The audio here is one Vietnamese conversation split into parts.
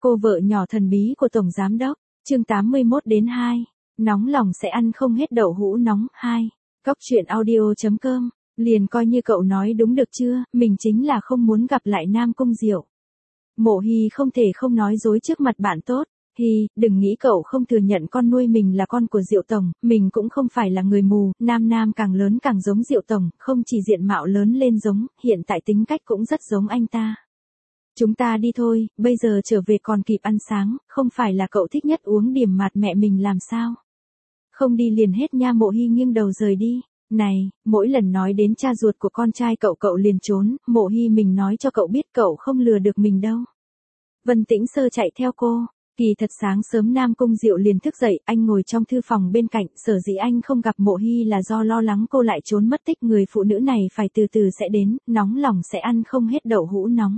Cô vợ nhỏ thần bí của Tổng Giám Đốc, chương 81-2, nóng lòng sẽ ăn không hết đậu hũ nóng, 2, Cóc truyện audio.com, liền coi như cậu nói đúng được chưa, mình chính là không muốn gặp lại Nam Cung Diệu. Mộ Hy không thể không nói dối trước mặt bạn tốt. Hy, đừng nghĩ cậu không thừa nhận con nuôi mình là con của Diệu Tổng, mình cũng không phải là người mù, Nam càng lớn càng giống Diệu Tổng, không chỉ diện mạo lớn lên giống, hiện tại tính cách cũng rất giống anh ta. Chúng ta đi thôi, bây giờ trở về còn kịp ăn sáng, không phải là cậu thích nhất uống điểm mạt mẹ mình làm sao? Không đi liền hết nha. Mộ Hy nghiêng đầu rời đi. Này, mỗi lần nói đến cha ruột của con trai cậu liền trốn, Mộ Hy mình nói cho cậu biết cậu không lừa được mình đâu. Vân Tĩnh Sơ chạy theo cô. Kỳ thật sáng sớm Nam Cung Diệu liền thức dậy, anh ngồi trong thư phòng bên cạnh, sở dĩ anh không gặp Mộ Hy là do lo lắng cô lại trốn mất tích, người phụ nữ này phải từ từ sẽ đến, nóng lòng sẽ ăn không hết đậu hũ nóng.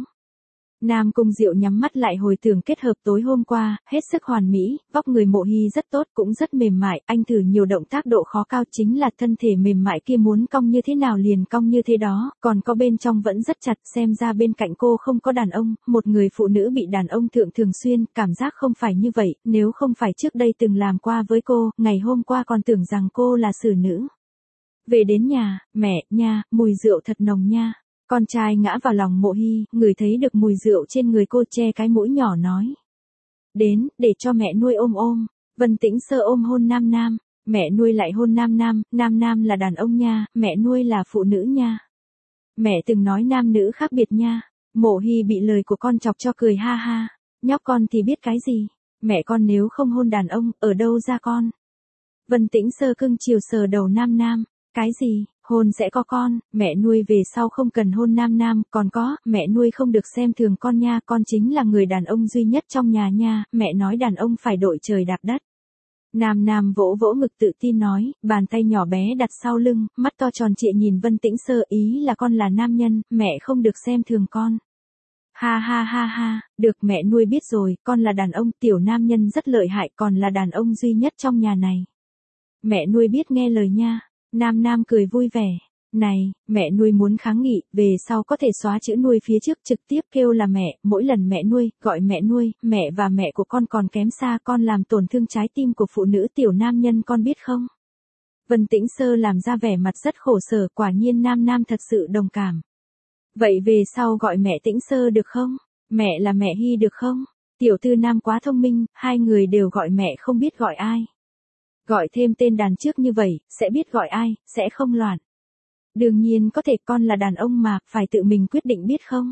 Nam Cung Diệu nhắm mắt lại hồi tưởng kết hợp tối hôm qua, hết sức hoàn mỹ, vóc người Mộ Hy rất tốt cũng rất mềm mại, anh thử nhiều động tác độ khó cao chính là thân thể mềm mại kia muốn cong như thế nào liền cong như thế đó, còn có bên trong vẫn rất chặt, xem ra bên cạnh cô không có đàn ông, một người phụ nữ bị đàn ông thượng thường xuyên, cảm giác không phải như vậy, nếu không phải trước đây từng làm qua với cô, ngày hôm qua còn tưởng rằng cô là xử nữ. Về đến nhà, mẹ, nha, mùi rượu thật nồng nha. Con trai ngã vào lòng Mộ Hy, ngửi thấy được mùi rượu trên người cô che cái mũi nhỏ nói. Đến, để cho mẹ nuôi ôm ôm. Vân Tĩnh Sơ ôm hôn Nam, mẹ nuôi lại hôn Nam là đàn ông nha, mẹ nuôi là phụ nữ nha. Mẹ từng nói nam nữ khác biệt nha. Mộ Hy bị lời của con chọc cho cười ha ha. Nhóc con thì biết cái gì, mẹ con nếu không hôn đàn ông, ở đâu ra con. Vân Tĩnh Sơ cưng chiều sờ đầu Nam. Cái gì, hôn sẽ có con, mẹ nuôi về sau không cần hôn Nam, còn có, mẹ nuôi không được xem thường con nha, con chính là người đàn ông duy nhất trong nhà nha, mẹ nói đàn ông phải đội trời đạp đất. Nam vỗ vỗ ngực tự tin nói, bàn tay nhỏ bé đặt sau lưng, mắt to tròn trịa nhìn Vân Tĩnh Sơ, ý là con là nam nhân, mẹ không được xem thường con. Ha, được mẹ nuôi biết rồi, con là đàn ông, tiểu nam nhân rất lợi hại, còn là đàn ông duy nhất trong nhà này. Mẹ nuôi biết nghe lời nha. Nam cười vui vẻ. Này, mẹ nuôi muốn kháng nghị, về sau có thể xóa chữ nuôi phía trước trực tiếp kêu là mẹ, mỗi lần mẹ nuôi, gọi mẹ nuôi, mẹ và mẹ của con còn kém xa, con làm tổn thương trái tim của phụ nữ tiểu nam nhân con biết không? Vân Tĩnh Sơ làm ra vẻ mặt rất khổ sở, quả nhiên Nam thật sự đồng cảm. Vậy về sau gọi mẹ Tĩnh Sơ được không? Mẹ là mẹ Hy được không? Tiểu tư Nam quá thông minh, hai người đều gọi mẹ không biết gọi ai. Gọi thêm tên đàn trước như vậy, sẽ biết gọi ai, sẽ không loạn. Đương nhiên có thể, con là đàn ông mà, phải tự mình quyết định biết không?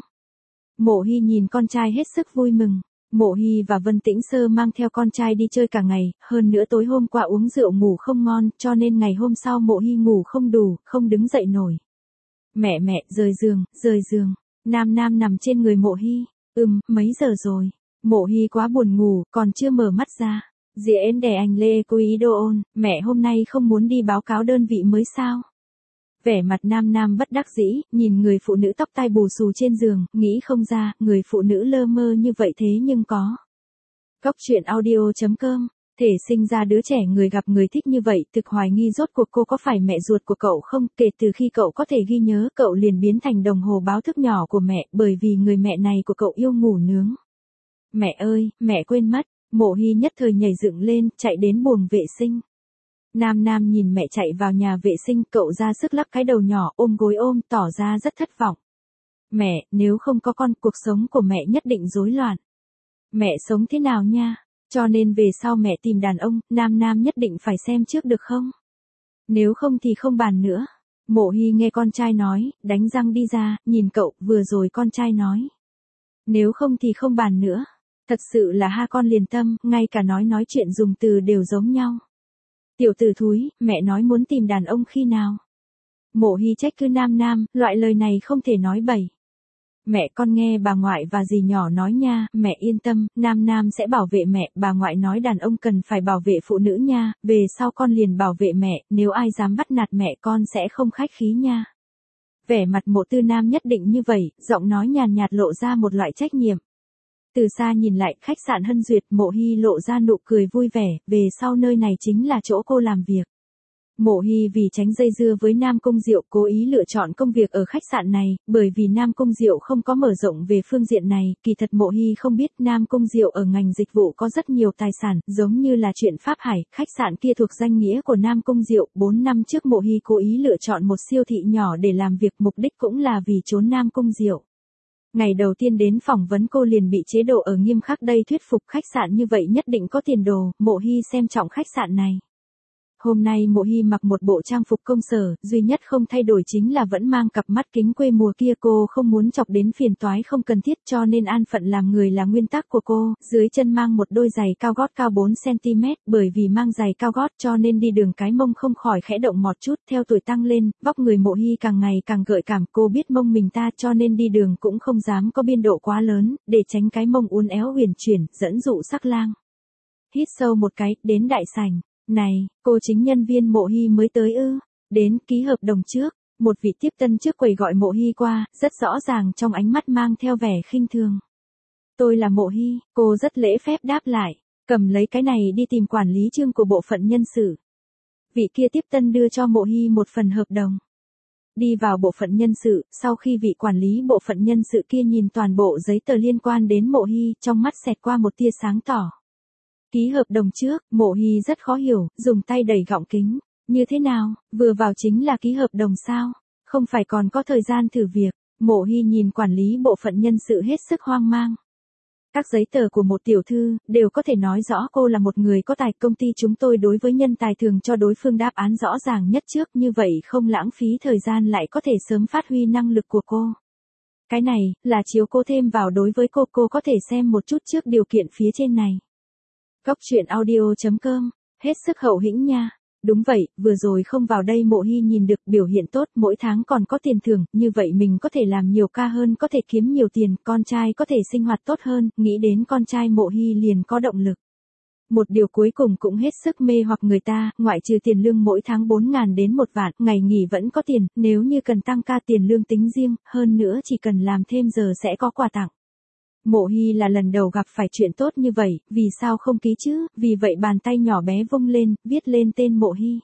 Mộ Hy nhìn con trai hết sức vui mừng. Mộ Hy và Vân Tĩnh Sơ mang theo con trai đi chơi cả ngày, hơn nữa tối hôm qua uống rượu ngủ không ngon, cho nên ngày hôm sau Mộ Hy ngủ không đủ, không đứng dậy nổi. Mẹ, rời giường. Nam nằm trên người Mộ Hy. Mấy giờ rồi? Mộ Hy quá buồn ngủ, còn chưa mở mắt ra. Diễn đè anh Lê cô ý đồ ôn, mẹ hôm nay không muốn đi báo cáo đơn vị mới sao? Vẻ mặt Nam bất đắc dĩ, nhìn người phụ nữ tóc tai bù xù trên giường, nghĩ không ra, người phụ nữ lơ mơ như vậy thế nhưng có. Cóc truyện audio.com, thể sinh ra đứa trẻ người gặp người thích như vậy, thực hoài nghi rốt cuộc cô có phải mẹ ruột của cậu không, kể từ khi cậu có thể ghi nhớ, cậu liền biến thành đồng hồ báo thức nhỏ của mẹ, bởi vì người mẹ này của cậu yêu ngủ nướng. Mẹ ơi, mẹ quên mất. Mộ Hy nhất thời nhảy dựng lên, chạy đến buồng vệ sinh. Nam nhìn mẹ chạy vào nhà vệ sinh, cậu ra sức lắc cái đầu nhỏ, ôm gối ôm, tỏ ra rất thất vọng. Mẹ, nếu không có con, cuộc sống của mẹ nhất định rối loạn. Mẹ sống thế nào nha? Cho nên về sau mẹ tìm đàn ông, Nam nhất định phải xem trước được không? Nếu không thì không bàn nữa. Mộ Hy nghe con trai nói, đánh răng đi ra, nhìn cậu, vừa rồi con trai nói. Nếu không thì không bàn nữa. Thật sự là ha con liền tâm, ngay cả nói chuyện dùng từ đều giống nhau. Tiểu tử thúi, mẹ nói muốn tìm đàn ông khi nào? Mộ Hy trách cứ Nam, loại lời này không thể nói bậy. Mẹ con nghe bà ngoại và dì nhỏ nói nha, mẹ yên tâm, Nam sẽ bảo vệ mẹ, bà ngoại nói đàn ông cần phải bảo vệ phụ nữ nha, về sau con liền bảo vệ mẹ, nếu ai dám bắt nạt mẹ con sẽ không khách khí nha. Vẻ mặt Mộ Tư Nam nhất định như vậy, giọng nói nhàn nhạt lộ ra một loại trách nhiệm. Từ xa nhìn lại, khách sạn Hân Duyệt, Mộ Hy lộ ra nụ cười vui vẻ, về sau nơi này chính là chỗ cô làm việc. Mộ Hy vì tránh dây dưa với Nam Cung Diệu cố ý lựa chọn công việc ở khách sạn này, bởi vì Nam Cung Diệu không có mở rộng về phương diện này, kỳ thật Mộ Hy không biết Nam Cung Diệu ở ngành dịch vụ có rất nhiều tài sản, giống như là chuyện Pháp Hải, khách sạn kia thuộc danh nghĩa của Nam Cung Diệu, 4 năm trước Mộ Hy cố ý lựa chọn một siêu thị nhỏ để làm việc, mục đích cũng là vì trốn Nam Cung Diệu. Ngày đầu tiên đến phỏng vấn cô liền bị chế độ ở nghiêm khắc đây thuyết phục, khách sạn như vậy nhất định có tiền đồ, Mộ Hy xem trọng khách sạn này. Hôm nay Mộ Hy mặc một bộ trang phục công sở, duy nhất không thay đổi chính là vẫn mang cặp mắt kính quê mùa kia, cô không muốn chọc đến phiền toái không cần thiết cho nên an phận làm người là nguyên tắc của cô, dưới chân mang một đôi giày cao gót cao 4cm, bởi vì mang giày cao gót cho nên đi đường cái mông không khỏi khẽ động một chút, theo tuổi tăng lên, vóc người Mộ Hy càng ngày càng gợi cảm, cô biết mông mình ta cho nên đi đường cũng không dám có biên độ quá lớn, để tránh cái mông uốn éo huyền chuyển, dẫn dụ sắc lang. Hít sâu một cái, đến đại sảnh. Này, cô chính nhân viên Mộ Hy mới tới ư? Đến ký hợp đồng trước, một vị tiếp tân trước quầy gọi Mộ Hy qua, rất rõ ràng trong ánh mắt mang theo vẻ khinh thường. Tôi là Mộ Hy, cô rất lễ phép đáp lại, cầm lấy cái này đi tìm quản lý Trương của bộ phận nhân sự. Vị kia tiếp tân đưa cho Mộ Hy một phần hợp đồng. Đi vào bộ phận nhân sự, sau khi vị quản lý bộ phận nhân sự kia nhìn toàn bộ giấy tờ liên quan đến Mộ Hy, trong mắt xẹt qua một tia sáng tỏ. Ký hợp đồng trước, Mộ Hy rất khó hiểu, dùng tay đẩy gọng kính. Như thế nào, vừa vào chính là ký hợp đồng sao? Không phải còn có thời gian thử việc. Mộ Hy nhìn quản lý bộ phận nhân sự hết sức hoang mang. Các giấy tờ của một tiểu thư, đều có thể nói rõ cô là một người có tài, công ty chúng tôi đối với nhân tài thường cho đối phương đáp án rõ ràng nhất trước, như vậy không lãng phí thời gian lại có thể sớm phát huy năng lực của cô. Cái này, là chiếu cô thêm vào đối với cô có thể xem một chút trước điều kiện phía trên này. Góc truyện audio.com, hết sức hậu hĩnh nha. Đúng vậy, vừa rồi không vào đây Mộ Hy nhìn được biểu hiện tốt, mỗi tháng còn có tiền thưởng, như vậy mình có thể làm nhiều ca hơn, có thể kiếm nhiều tiền, con trai có thể sinh hoạt tốt hơn, nghĩ đến con trai Mộ Hy liền có động lực. Một điều cuối cùng cũng hết sức mê hoặc người ta, ngoại trừ tiền lương mỗi tháng 4.000 đến 1 vạn, ngày nghỉ vẫn có tiền, nếu như cần tăng ca tiền lương tính riêng, hơn nữa chỉ cần làm thêm giờ sẽ có quà tặng. Mộ Hy là lần đầu gặp phải chuyện tốt như vậy, vì sao không ký chứ, vì vậy bàn tay nhỏ bé vung lên, viết lên tên Mộ Hy.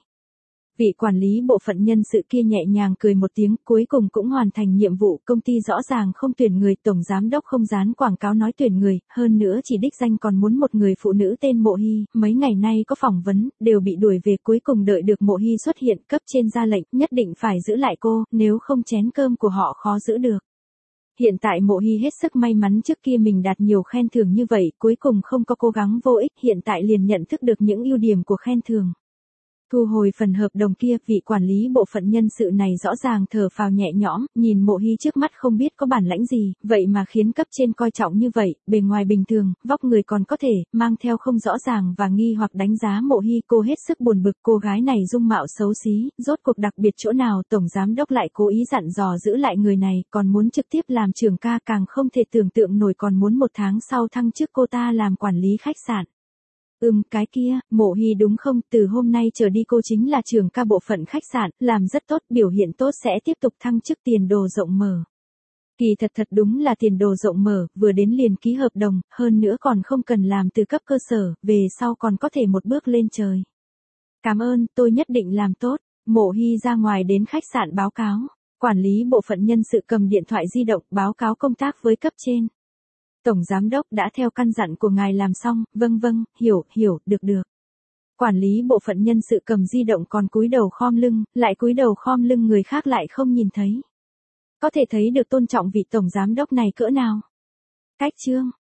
Vị quản lý bộ phận nhân sự kia nhẹ nhàng cười một tiếng, cuối cùng cũng hoàn thành nhiệm vụ, công ty rõ ràng không tuyển người, tổng giám đốc không dán quảng cáo nói tuyển người, hơn nữa chỉ đích danh còn muốn một người phụ nữ tên Mộ Hy, mấy ngày nay có phỏng vấn, đều bị đuổi về, cuối cùng đợi được Mộ Hy xuất hiện, cấp trên ra lệnh, nhất định phải giữ lại cô, nếu không chén cơm của họ khó giữ được. Hiện tại Mộ Hy hết sức may mắn, trước kia mình đạt nhiều khen thưởng như vậy, cuối cùng không có cố gắng vô ích, hiện tại liền nhận thức được những ưu điểm của khen thưởng. Thu hồi phần hợp đồng kia, vị quản lý bộ phận nhân sự này rõ ràng thở phào nhẹ nhõm, nhìn Mộ Hy trước mắt không biết có bản lãnh gì, vậy mà khiến cấp trên coi trọng như vậy, bề ngoài bình thường, vóc người còn có thể, mang theo không rõ ràng và nghi hoặc đánh giá Mộ Hy, cô hết sức buồn bực, cô gái này dung mạo xấu xí, rốt cuộc đặc biệt chỗ nào, tổng giám đốc lại cố ý dặn dò giữ lại người này, còn muốn trực tiếp làm trưởng ca, càng không thể tưởng tượng nổi còn muốn 1 tháng sau thăng chức cô ta làm quản lý khách sạn. Cái kia, Mộ Hy đúng không, từ hôm nay trở đi cô chính là trưởng ca bộ phận khách sạn, làm rất tốt, biểu hiện tốt sẽ tiếp tục thăng chức, tiền đồ rộng mở. Kỳ thật đúng là tiền đồ rộng mở, vừa đến liền ký hợp đồng, hơn nữa còn không cần làm từ cấp cơ sở, về sau còn có thể một bước lên trời. Cảm ơn, tôi nhất định làm tốt. Mộ Hy ra ngoài đến khách sạn báo cáo, quản lý bộ phận nhân sự cầm điện thoại di động báo cáo công tác với cấp trên. Tổng giám đốc đã theo căn dặn của ngài làm xong, vâng, hiểu, được. Quản lý bộ phận nhân sự cầm di động còn cúi đầu khom lưng, lại cúi đầu khom lưng, người khác lại không nhìn thấy. Có thể thấy được tôn trọng vị tổng giám đốc này cỡ nào. Cách chương.